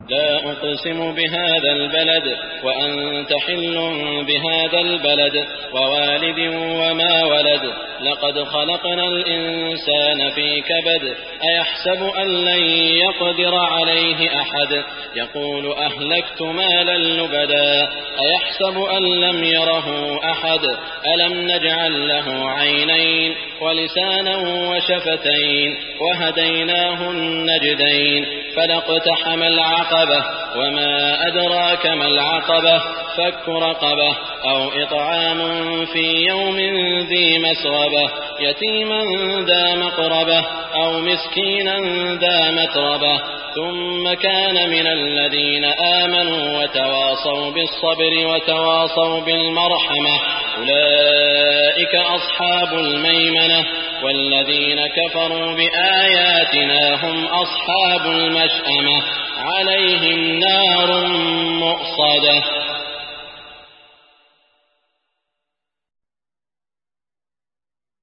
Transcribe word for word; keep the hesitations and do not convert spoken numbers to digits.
لا أقسم بهذا البلد وأنت حل بهذا البلد ووالد وما ولد لقد خلقنا الإنسان في كبد أيحسب أن لن يقدر عليه أحد يقول أهلكت مالا لبدا أيحسب أن لم يره أحد ألم نجعل له عينين ولسانا وشفتين وهديناه النجدين فلاقتحم العقبة وما أدراك ما العقبة فك رقبة أو إطعام في يوم ذي مسغبة يتيما ذا مقربة أو مسكينا ذا متربة ثم كان من الذين آمنوا وتواصوا بالصبر وتواصوا بالمرحمة أولئك أصحاب الميمنة والذين كفروا بآياتنا هم أصحاب المشأمة عليهم نار مؤصدة.